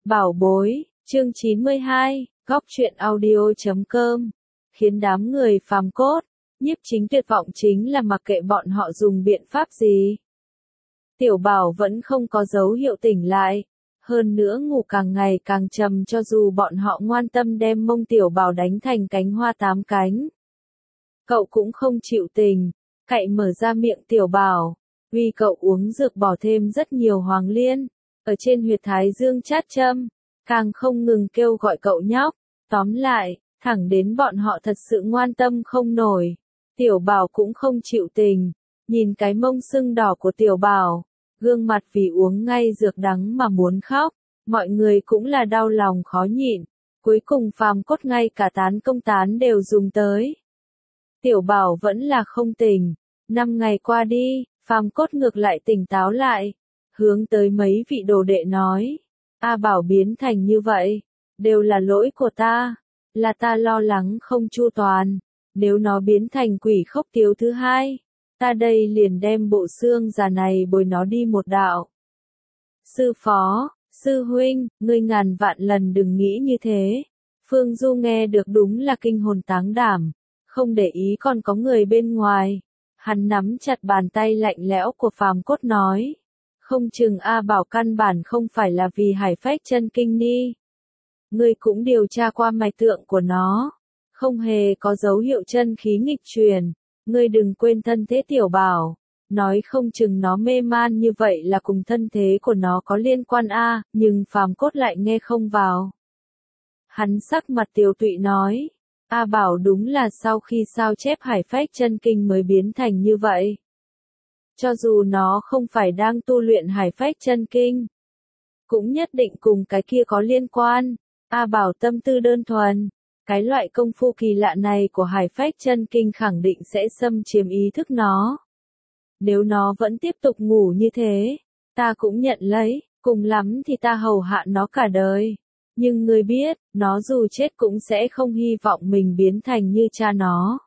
Bảo bối, chương 92, góc truyện audio.com. Khiến đám người phàm cốt, nhiếp chính tuyệt vọng chính là mặc kệ bọn họ dùng biện pháp gì. Tiểu Bảo vẫn không có dấu hiệu tỉnh lại. Hơn nữa ngủ càng ngày càng trầm cho dù bọn họ ngoan tâm đem mông Tiểu Bảo đánh thành cánh hoa tám cánh. Cậu cũng không chịu tình, cậy mở ra miệng Tiểu Bảo, vì cậu uống dược bỏ thêm rất nhiều hoàng liên, ở trên huyệt thái dương chát châm, càng không ngừng kêu gọi cậu nhóc. Tóm lại, thẳng đến bọn họ thật sự ngoan tâm không nổi. Tiểu Bảo cũng không chịu tình, nhìn cái mông sưng đỏ của Tiểu Bảo, gương mặt vì uống ngay dược đắng mà muốn khóc, mọi người cũng là đau lòng khó nhịn. Cuối cùng phàm cốt ngay cả tán công tán đều dùng tới. Tiểu Bảo vẫn là không tỉnh. 5 ngày qua đi, phàm cốt ngược lại tỉnh táo lại, hướng tới mấy vị đồ đệ nói, A Bảo biến thành như vậy, đều là lỗi của ta, là ta lo lắng không chu toàn, nếu nó biến thành quỷ khốc tiếu thứ hai, ta đây liền đem bộ xương già này bồi nó đi một đạo. Sư phó, sư huynh, ngươi ngàn vạn lần đừng nghĩ như thế. Phương Du nghe được đúng là kinh hồn táng đảm, không để ý còn có người bên ngoài. Hắn nắm chặt bàn tay lạnh lẽo của phàm cốt nói, không chừng A Bảo căn bản không phải là vì hải phách chân kinh ni. Ngươi cũng điều tra qua mạch tượng của nó, không hề có dấu hiệu chân khí nghịch truyền, ngươi đừng quên thân thế Tiểu Bảo, nói không chừng nó mê man như vậy là cùng thân thế của nó có liên quan a, nhưng phàm cốt lại nghe không vào. Hắn sắc mặt tiều tụy nói, A Bảo đúng là sau khi sao chép hải phách chân kinh mới biến thành như vậy. Cho dù nó không phải đang tu luyện hải phách chân kinh, cũng nhất định cùng cái kia có liên quan. A Bảo tâm tư đơn thuần, cái loại công phu kỳ lạ này của hải phách chân kinh khẳng định sẽ xâm chiếm ý thức nó. Nếu nó vẫn tiếp tục ngủ như thế, ta cũng nhận lấy, cùng lắm thì ta hầu hạ nó cả đời. Nhưng ngươi biết, nó dù chết cũng sẽ không hy vọng mình biến thành như cha nó.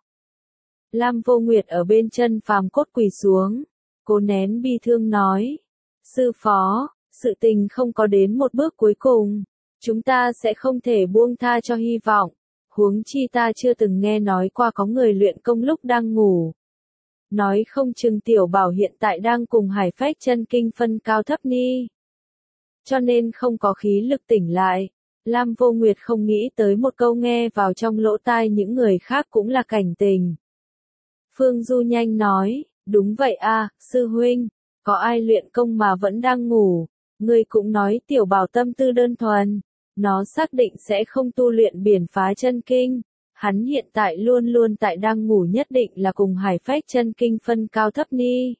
Lam Vô Nguyệt ở bên chân phàm cốt quỳ xuống, cố nén bi thương nói, sư phó, sự tình không có đến một bước cuối cùng, chúng ta sẽ không thể buông tha cho hy vọng, huống chi ta chưa từng nghe nói qua có người luyện công lúc đang ngủ. Nói không chừng Tiểu Bảo hiện tại đang cùng hải phách chân kinh phân cao thấp ni. Cho nên không có khí lực tỉnh lại. Lam Vô Nguyệt không nghĩ tới một câu nghe vào trong lỗ tai những người khác cũng là cảnh tình. Phương Du nhanh nói, đúng vậy a, sư huynh, có ai luyện công mà vẫn đang ngủ, ngươi cũng nói Tiểu Bảo tâm tư đơn thuần, nó xác định sẽ không tu luyện biển phá chân kinh, hắn hiện tại luôn luôn tại đang ngủ nhất định là cùng hải phách chân kinh phân cao thấp ni.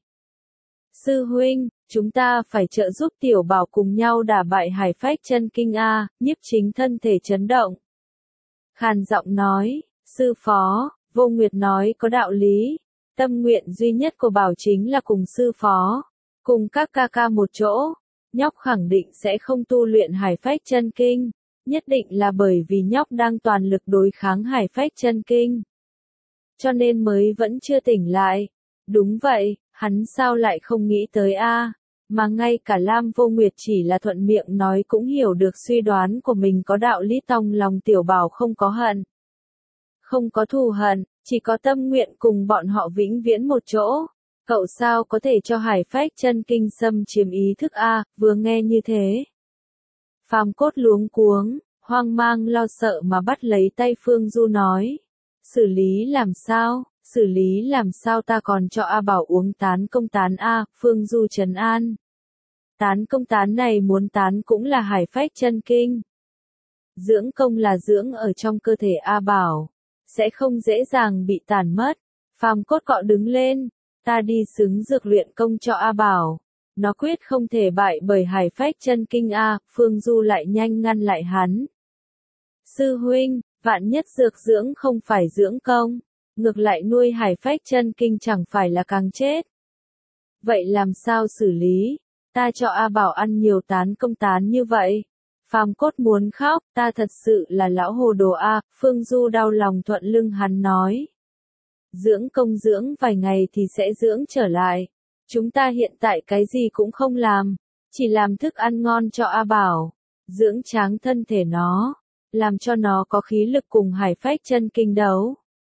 Sư huynh, chúng ta phải trợ giúp Tiểu Bảo cùng nhau đả bại hải phách chân kinh a, nhiếp chính thân thể chấn động. Khàn giọng nói, sư phó, Vô Nguyệt nói có đạo lý, tâm nguyện duy nhất của Bảo chính là cùng sư phó, cùng các ca ca một chỗ, nhóc khẳng định sẽ không tu luyện hải phách chân kinh, nhất định là bởi vì nhóc đang toàn lực đối kháng hải phách chân kinh. Cho nên mới vẫn chưa tỉnh lại. Đúng vậy, hắn sao lại không nghĩ tới a, mà ngay cả Lam Vô Nguyệt chỉ là thuận miệng nói cũng hiểu được suy đoán của mình có đạo lý. Trong lòng Tiểu Bảo không có hận, không có thù hận, chỉ có tâm nguyện cùng bọn họ vĩnh viễn một chỗ. Cậu sao có thể cho hải phách chân kinh xâm chiếm ý thức a? Vừa nghe như thế, phàm cốt luống cuống, hoang mang lo sợ mà bắt lấy tay Phương Du nói, xử lý làm sao? Xử lý làm sao ta còn cho A Bảo uống tán công tán a, Phương Du trấn an. Tán công tán này muốn tán cũng là hải phách chân kinh. Dưỡng công là dưỡng ở trong cơ thể A Bảo, sẽ không dễ dàng bị tàn mất. Phàm cốt cọ đứng lên, ta đi xứng dược luyện công cho A Bảo. Nó quyết không thể bại bởi hải phách chân kinh a, Phương Du lại nhanh ngăn lại hắn. Sư huynh, vạn nhất dược dưỡng không phải dưỡng công, ngược lại nuôi hải phách chân kinh chẳng phải là càng chết. Vậy làm sao xử lý? Ta cho A Bảo ăn nhiều tán công tán như vậy. Phàm cốt muốn khóc, ta thật sự là lão hồ đồ a, Phương Du đau lòng thuận lưng hắn nói. Dưỡng công dưỡng vài ngày thì sẽ dưỡng trở lại. Chúng ta hiện tại cái gì cũng không làm, chỉ làm thức ăn ngon cho A Bảo. dưỡng tráng thân thể nó, làm cho nó có khí lực cùng Hải Phách chân kinh đấu.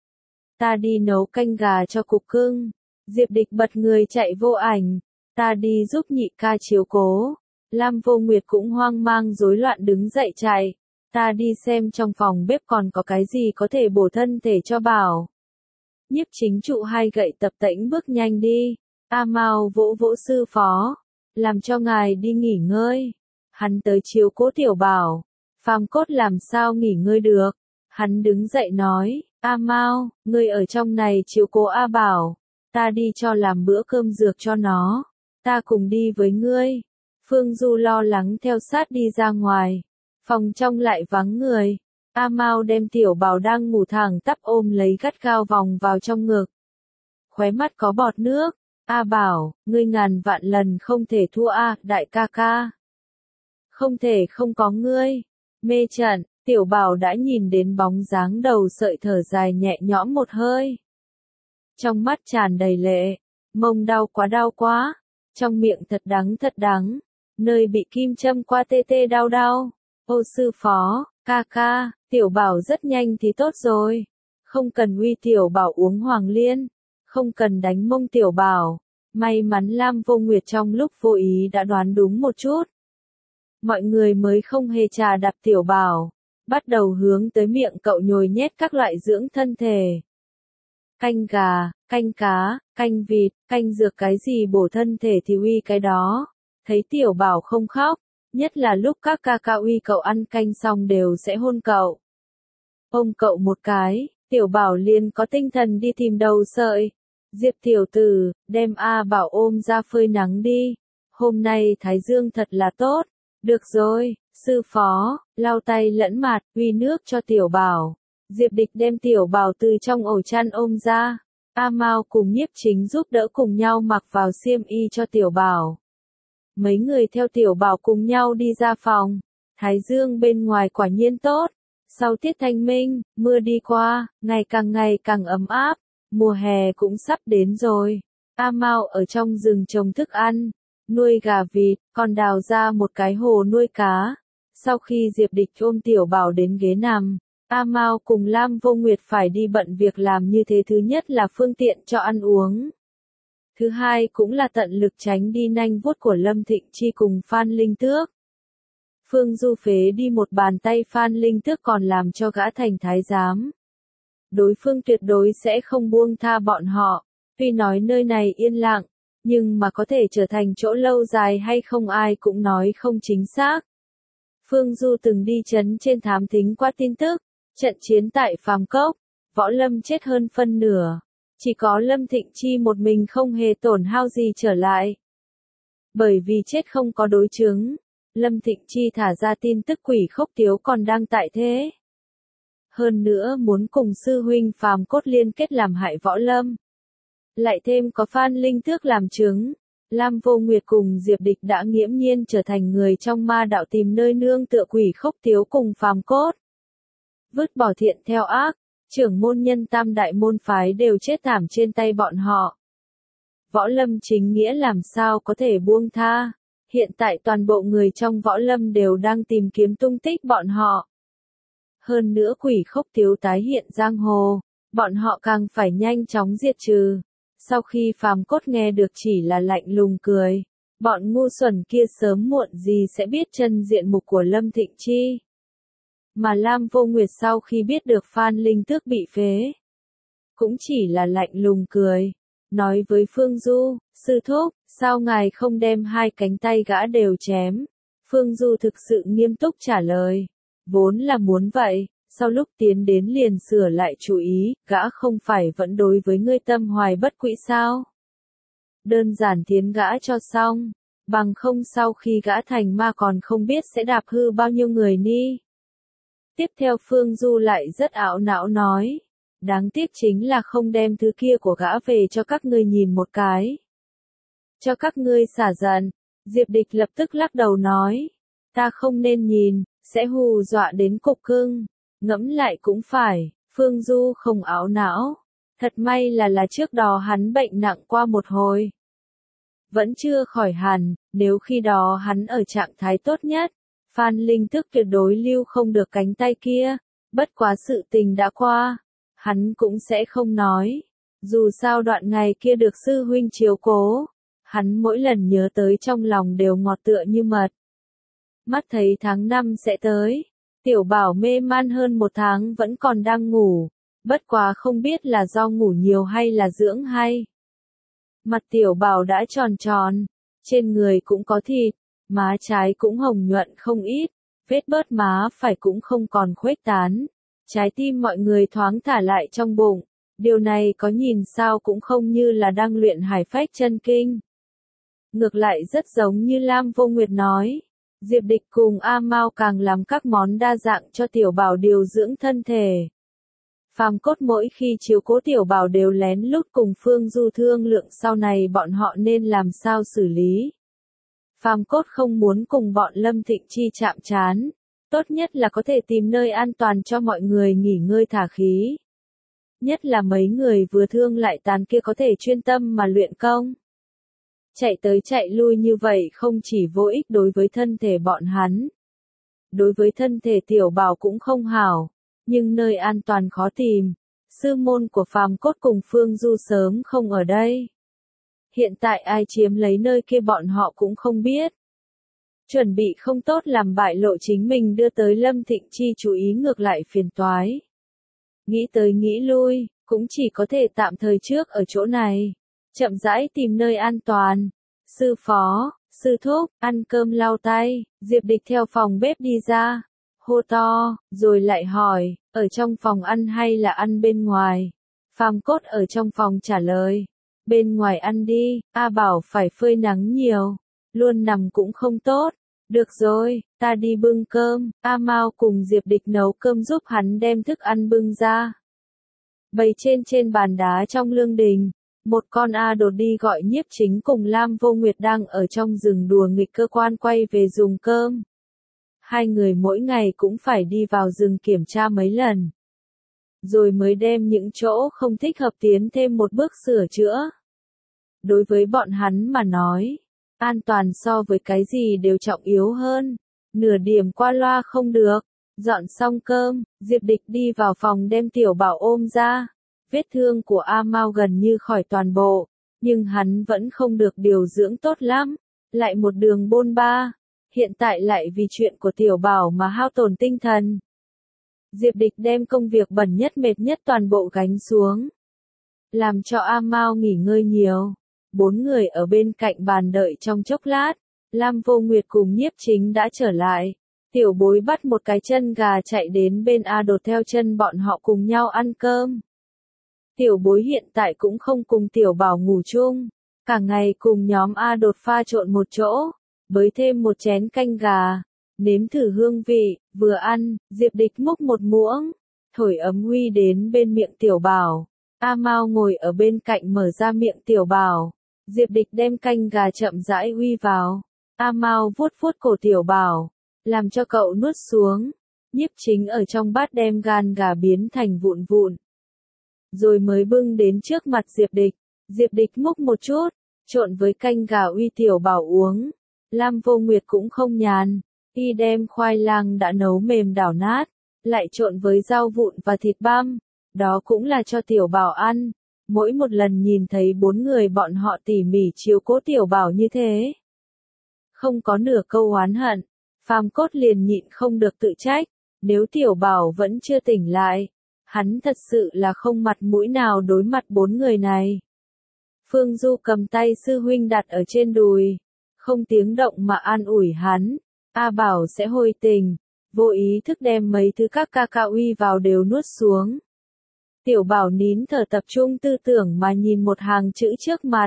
Ta đi nấu canh gà cho cục cưng. Diệp Địch bật người chạy vô ảnh. Ta đi giúp nhị ca chiếu cố. Lam Vô Nguyệt cũng hoang mang rối loạn đứng dậy chạy. Ta đi xem trong phòng bếp còn có cái gì có thể bổ thân thể cho Bảo. Nhiếp Chính trụ hai gậy tập tễnh bước nhanh đi. A Mao vỗ vỗ sư phó. Làm cho ngài đi nghỉ ngơi. Hắn tới chiếu cố Tiểu Bảo. Phàm Cốt làm sao nghỉ ngơi được. Hắn đứng dậy nói, A Mao, ngươi ở trong này chiếu cố A Bảo. Ta đi cho làm bữa cơm dược cho nó. Ta cùng đi với ngươi. Phương Du lo lắng theo sát đi ra ngoài. Phòng trong lại vắng người. A Mao đem Tiểu Bảo đang ngủ thẳng tắp ôm lấy gắt gao vòng vào trong ngực. Khóe mắt có bọt nước. A Bảo, ngươi ngàn vạn lần không thể thua A, đại ca ca. Không thể không có ngươi. Mê trận, Tiểu Bảo đã nhìn đến bóng dáng đầu sợi thở dài nhẹ nhõm một hơi. Trong mắt tràn đầy lệ, mông đau quá, trong miệng thật đắng, nơi bị kim châm qua tê tê đau. Ô sư phó, ca ca, Tiểu Bảo rất nhanh thì tốt rồi. Không cần uy Tiểu Bảo uống Hoàng Liên, không cần đánh mông Tiểu Bảo. May mắn Lam Vô Nguyệt trong lúc vô ý đã đoán đúng một chút. Mọi người mới không hề chà đạp Tiểu Bảo, bắt đầu hướng tới miệng cậu nhồi nhét các loại dưỡng thân thể. Canh gà, canh cá, canh vịt, canh dược cái gì bổ thân thể thì uy cái đó. Thấy Tiểu Bảo không khóc, nhất là lúc các ca ca uy cậu ăn canh xong đều sẽ hôn cậu. Ôm cậu một cái, Tiểu Bảo liền có tinh thần đi tìm đầu sợi. Diệp tiểu tử, đem A Bảo ôm ra phơi nắng đi. Hôm nay thái dương thật là tốt. Được rồi, sư phó, lau tay lẫn mặt, uy nước cho Tiểu Bảo. Diệp Địch đem Tiểu Bảo từ trong ổ chăn ôm ra. A Mao cùng Nhiếp Chính giúp đỡ cùng nhau mặc vào xiêm y cho Tiểu Bảo. Mấy người theo Tiểu Bảo cùng nhau đi ra phòng. Thái dương bên ngoài quả nhiên tốt. Sau tiết thanh minh, mưa đi qua, ngày càng ấm áp. Mùa hè cũng sắp đến rồi. A Mao ở trong rừng trồng thức ăn, nuôi gà vịt, còn đào ra một cái hồ nuôi cá. Sau khi Diệp Địch ôm Tiểu Bảo đến ghế nằm, A Mao cùng Lam Vô Nguyệt phải đi bận việc làm như thế. Thứ nhất là phương tiện cho ăn uống. Thứ hai cũng là tận lực tránh đi nanh vuốt của Lâm Thịnh Chi cùng Phan Linh Tước. Phương Du phế đi một bàn tay Phan Linh Tước còn làm cho gã thành thái giám. Đối phương tuyệt đối sẽ không buông tha bọn họ. Tuy nói nơi này yên lặng, nhưng mà có thể trở thành chỗ lâu dài hay không ai cũng nói không chính xác. Phương Du từng đi trấn trên thám thính qua tin tức, trận chiến tại Phàm Cốc, Võ Lâm chết hơn phân nửa, chỉ có Lâm Thịnh Chi một mình không hề tổn hao gì trở lại. Bởi vì chết không có đối chứng, Lâm Thịnh Chi thả ra tin tức Quỷ Khốc Tiếu còn đang tại thế. Hơn nữa muốn cùng sư huynh Phàm Cốt liên kết làm hại Võ Lâm. Lại thêm có Phan Linh Tước làm chứng, Lam Vô Nguyệt cùng Diệp Địch đã nghiễm nhiên trở thành người trong ma đạo tìm nơi nương tựa Quỷ Khốc Tiếu cùng Phàm Cốt. Vứt bỏ thiện theo ác, trưởng môn nhân tam đại môn phái đều chết thảm trên tay bọn họ. Võ Lâm chính nghĩa làm sao có thể buông tha, hiện tại toàn bộ người trong Võ Lâm đều đang tìm kiếm tung tích bọn họ. Hơn nữa Quỷ Khốc Tiếu tái hiện giang hồ, bọn họ càng phải nhanh chóng diệt trừ. Sau khi Phàm Cốt nghe được chỉ là lạnh lùng cười, bọn ngu xuẩn kia sớm muộn gì sẽ biết chân diện mục của Lâm Thịnh Chi. Mà Lam Vô Nguyệt sau khi biết được Phan Linh Tước bị phế, cũng chỉ là lạnh lùng cười, nói với Phương Du, sư thúc, sao ngài không đem hai cánh tay gã đều chém? Phương Du thực sự nghiêm túc trả lời, vốn là muốn vậy. Sau lúc tiến đến liền sửa lại chú ý, gã không phải vẫn đối với ngươi tâm hoài bất quỹ sao? Đơn giản thiến gã cho xong, bằng không sau khi gã thành ma còn không biết sẽ đạp hư bao nhiêu người ni. Tiếp theo Phương Du lại rất ảo não nói, đáng tiếc chính là không đem thứ kia của gã về cho các ngươi nhìn một cái. Cho các ngươi xả giận, Diệp Địch lập tức lắc đầu nói, ta không nên nhìn, sẽ hù dọa đến cục cưng. Ngẫm lại cũng phải, Phương Du không ảo não. Thật may là trước đó hắn bệnh nặng qua một hồi. Vẫn chưa khỏi hẳn, nếu khi đó hắn ở trạng thái tốt nhất, Phan Linh Thức tuyệt đối lưu không được cánh tay kia, bất quá sự tình đã qua, hắn cũng sẽ không nói. Dù sao đoạn ngày kia được sư huynh chiếu cố, hắn mỗi lần nhớ tới trong lòng đều ngọt tựa như mật. Mắt thấy tháng 5 sẽ tới, Tiểu Bảo mê man hơn 1 tháng vẫn còn đang ngủ, bất quá không biết là do ngủ nhiều hay là dưỡng hay. Mặt Tiểu Bảo đã tròn tròn, trên người cũng có thịt, má trái cũng hồng nhuận không ít, vết bớt má phải cũng không còn khuếch tán. Trái tim mọi người thoáng thả lại trong bụng, điều này có nhìn sao cũng không như là đang luyện hải phách chân kinh. Ngược lại rất giống như Lam Vô Nguyệt nói, Diệp Địch cùng A Mao càng làm các món đa dạng cho Tiểu Bảo điều dưỡng thân thể. Phàm Cốt mỗi khi chiếu cố Tiểu Bảo đều lén lút cùng Phương Du thương lượng sau này bọn họ nên làm sao xử lý. Phàm Cốt không muốn cùng bọn Lâm Thịnh Chi chạm trán, tốt nhất là có thể tìm nơi an toàn cho mọi người nghỉ ngơi thả khí. Nhất là mấy người vừa thương lại tàn kia có thể chuyên tâm mà luyện công. Chạy tới chạy lui như vậy không chỉ vô ích đối với thân thể bọn hắn. Đối với thân thể Tiểu Bảo cũng không hảo, nhưng nơi an toàn khó tìm. Sư môn của Phàm Cốt cùng Phương Du sớm không ở đây. Hiện tại ai chiếm lấy nơi kia bọn họ cũng không biết. Chuẩn bị không tốt làm bại lộ chính mình đưa tới Lâm Thịnh Chi chú ý ngược lại phiền toái. Nghĩ tới nghĩ lui, cũng chỉ có thể tạm thời trước ở chỗ này. Chậm rãi tìm nơi an toàn. Sư phó, sư thúc, ăn cơm lau tay, Diệp Địch theo phòng bếp đi ra. Hô to, rồi lại hỏi, ở trong phòng ăn hay là ăn bên ngoài? Phàm Cốt ở trong phòng trả lời. Bên ngoài ăn đi, A Bảo phải phơi nắng nhiều. Luôn nằm cũng không tốt. Được rồi, ta đi bưng cơm. A Mao cùng Diệp Địch nấu cơm giúp hắn đem thức ăn bưng ra. Bày trên bàn đá trong lương đình. Một con A đột đi gọi Nhiếp Chính cùng Lam Vô Nguyệt đang ở trong rừng đùa nghịch cơ quan quay về dùng cơm. Hai người mỗi ngày cũng phải đi vào rừng kiểm tra mấy lần. Rồi mới đem những chỗ không thích hợp tiến thêm một bước sửa chữa. Đối với bọn hắn mà nói, an toàn so với cái gì đều trọng yếu hơn. Nửa điểm qua loa không được. Dọn xong cơm, Diệp Địch đi vào phòng đem Tiểu Bảo ôm ra. Vết thương của A Mao gần như khỏi toàn bộ, nhưng hắn vẫn không được điều dưỡng tốt lắm. Lại một đường bôn ba, hiện tại lại vì chuyện của Tiểu Bảo mà hao tổn tinh thần. Diệp Địch đem công việc bẩn nhất mệt nhất toàn bộ gánh xuống. Làm cho A Mao nghỉ ngơi nhiều. 4 người ở bên cạnh bàn đợi trong chốc lát. Lam Vô Nguyệt cùng Nhiếp Chính đã trở lại. Tiểu Bối bắt một cái chân gà chạy đến bên A Đột theo chân bọn họ cùng nhau ăn cơm. Tiểu Bối hiện tại cũng không cùng Tiểu Bảo ngủ chung. Cả ngày cùng nhóm A Đột pha trộn một chỗ. Bới thêm một chén canh gà. Nếm thử hương vị, vừa ăn, Diệp Địch múc một muỗng. Thổi ấm huy đến bên miệng Tiểu Bảo. A Mao ngồi ở bên cạnh mở ra miệng Tiểu Bảo. Diệp Địch đem canh gà chậm rãi huy vào. A Mao vuốt vuốt cổ Tiểu Bảo. Làm cho cậu nuốt xuống. Nhiếp Chính ở trong bát đem gan gà biến thành vụn vụn. Rồi mới bưng đến trước mặt Diệp Địch. Diệp Địch múc một chút, trộn với canh gà uy Tiểu Bảo uống. Lam Vô Nguyệt cũng không nhàn. Y đem khoai lang đã nấu mềm đảo nát, lại trộn với rau vụn và thịt băm. Đó cũng là cho Tiểu Bảo ăn. Mỗi một lần nhìn thấy 4 người bọn họ tỉ mỉ chiếu cố Tiểu Bảo như thế. Không có nửa câu oán hận. Phàm Cốt liền nhịn không được tự trách. Nếu Tiểu Bảo vẫn chưa tỉnh lại, hắn thật sự là không mặt mũi nào đối mặt 4 người này. Phương Du cầm tay sư huynh đặt ở trên đùi. Không tiếng động mà an ủi hắn. A Bảo sẽ hồi tình. Vô ý thức đem mấy thứ các ca ca uy vào đều nuốt xuống. Tiểu Bảo nín thở tập trung tư tưởng mà nhìn một hàng chữ trước mặt.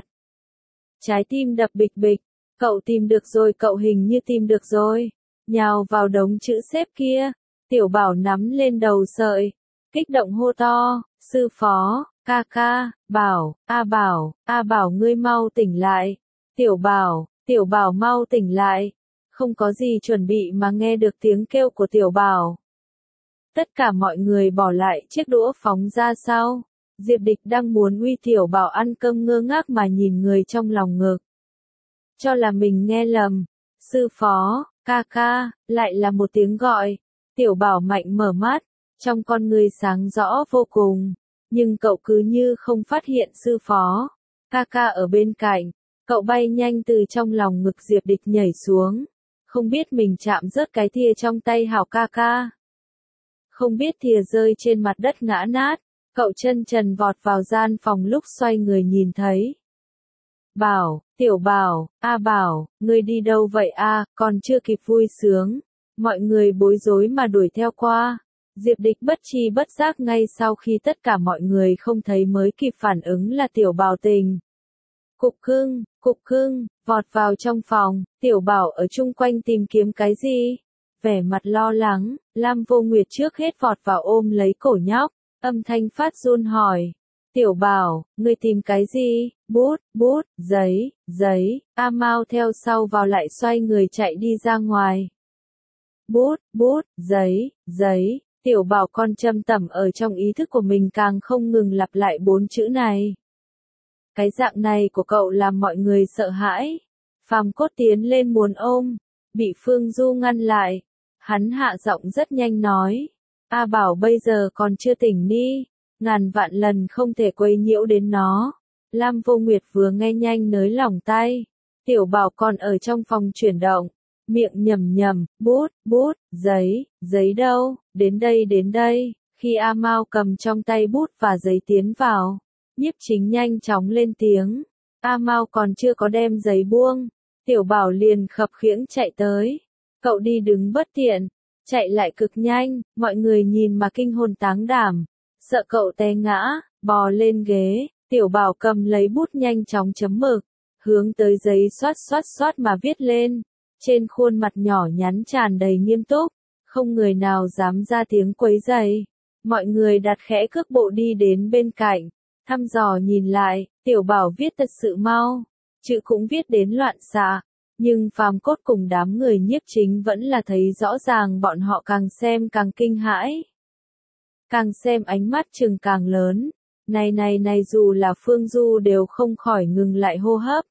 Trái tim đập bịch bịch. Cậu tìm được rồi, cậu hình như tìm được rồi. Nhào vào đống chữ xếp kia. Tiểu Bảo nắm lên đầu sợi. Kích động hô to. Sư phó, ca ca, Bảo, A Bảo ngươi mau tỉnh lại. Tiểu Bảo mau tỉnh lại. Không có gì chuẩn bị mà nghe được tiếng kêu của Tiểu Bảo. Tất cả mọi người bỏ lại chiếc đũa phóng ra sau. Diệp Địch đang muốn uy Tiểu Bảo ăn cơm ngơ ngác mà nhìn người trong lòng ngực. Cho là mình nghe lầm. Sư phó, ca ca, lại là một tiếng gọi. Tiểu Bảo mạnh mở mắt, trong con người sáng rõ vô cùng, nhưng cậu cứ như không phát hiện sư phó. Ca ca ở bên cạnh, cậu bay nhanh từ trong lòng ngực Diệp Địch nhảy xuống, không biết mình chạm rớt cái thìa trong tay Hảo ca ca. Không biết thìa rơi trên mặt đất ngã nát, cậu chân trần vọt vào gian phòng lúc xoay người nhìn thấy. Bảo, Tiểu Bảo, A Bảo, ngươi đi đâu vậy a? Còn chưa kịp vui sướng, mọi người bối rối mà đuổi theo qua. Diệp Địch bất tri bất giác ngay sau khi tất cả mọi người không thấy mới kịp phản ứng là Tiểu Bảo Tình. Cục cưng, vọt vào trong phòng, Tiểu Bảo ở chung quanh tìm kiếm cái gì? Vẻ mặt lo lắng, Lam Vô Nguyệt trước hết vọt vào ôm lấy cổ nhóc, âm thanh phát run hỏi. Tiểu Bảo, ngươi tìm cái gì? Bút, giấy, A Mao theo sau vào lại xoay người chạy đi ra ngoài. Bút, giấy, Tiểu Bảo con châm tẩm ở trong ý thức của mình càng không ngừng lặp lại 4 chữ này. Cái dạng này của cậu làm mọi người sợ hãi. Phàm Cốt tiến lên muốn ôm, bị Phương Du ngăn lại. Hắn hạ giọng rất nhanh nói. A Bảo bây giờ còn chưa tỉnh đi, ngàn vạn lần không thể quấy nhiễu đến nó. Lam Vô Nguyệt vừa nghe nhanh nới lỏng tay. Tiểu Bảo còn ở trong phòng chuyển động, miệng nhầm, bút, giấy đâu, đến đây. Khi A Mao cầm trong tay bút và giấy tiến vào, Nhiếp Chính nhanh chóng lên tiếng. A Mao còn chưa có đem giấy buông, Tiểu Bảo liền khập khiễng chạy tới. Cậu đi đứng bất tiện, chạy lại cực nhanh, mọi người nhìn mà kinh hồn táng đảm, sợ cậu té ngã, bò lên ghế. Tiểu Bảo cầm lấy bút nhanh chóng chấm mực, hướng tới giấy xoát mà viết lên. Trên khuôn mặt nhỏ nhắn tràn đầy nghiêm túc, không người nào dám ra tiếng quấy rầy. Mọi người đặt khẽ cước bộ đi đến bên cạnh, thăm dò nhìn lại, Tiểu Bảo viết thật sự mau, chữ cũng viết đến loạn xạ, nhưng Phàm Cốt cùng đám người Nhiếp Chính vẫn là thấy rõ ràng, bọn họ càng xem càng kinh hãi. Càng xem ánh mắt trừng càng lớn, này dù là Phương Du đều không khỏi ngừng lại hô hấp.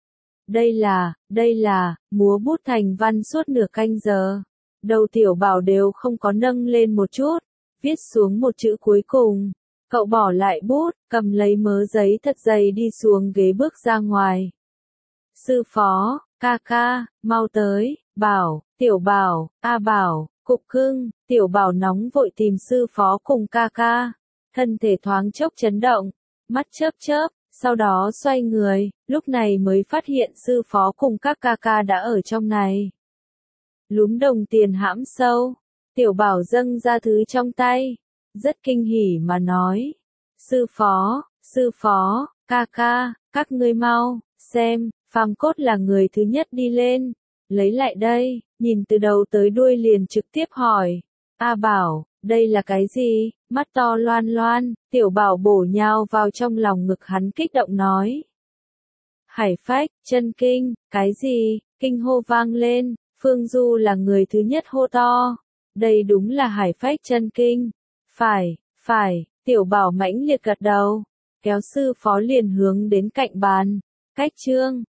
Đây là, múa bút thành văn suốt nửa canh giờ. Đầu Tiểu Bảo đều không có nâng lên một chút, viết xuống một chữ cuối cùng. Cậu bỏ lại bút, cầm lấy mớ giấy thật dày đi xuống ghế bước ra ngoài. Sư phó, ca ca, mau tới, Bảo, Tiểu Bảo, A Bảo, Cục Cưng. Tiểu Bảo nóng vội tìm sư phó cùng ca ca. Thân thể thoáng chốc chấn động, mắt chớp, sau đó xoay người, lúc này mới phát hiện sư phó cùng các ca ca đã ở trong này. Lúm đồng tiền hãm sâu, Tiểu Bảo dâng ra thứ trong tay, rất kinh hỉ mà nói. Sư phó, ca ca, các ngươi mau, xem, Phàm Cốt là người thứ nhất đi lên, lấy lại đây, nhìn từ đầu tới đuôi liền trực tiếp hỏi. A Bảo, đây là cái gì? Mắt to loan, Tiểu Bảo bổ nhào vào trong lòng ngực hắn kích động nói. Hải phách, chân kinh, cái gì? Kinh hô vang lên, Phương Du là người thứ nhất hô to. Đây đúng là hải phách chân kinh. Phải, Tiểu Bảo mãnh liệt gật đầu, kéo sư phó liền hướng đến cạnh bàn. Cách chương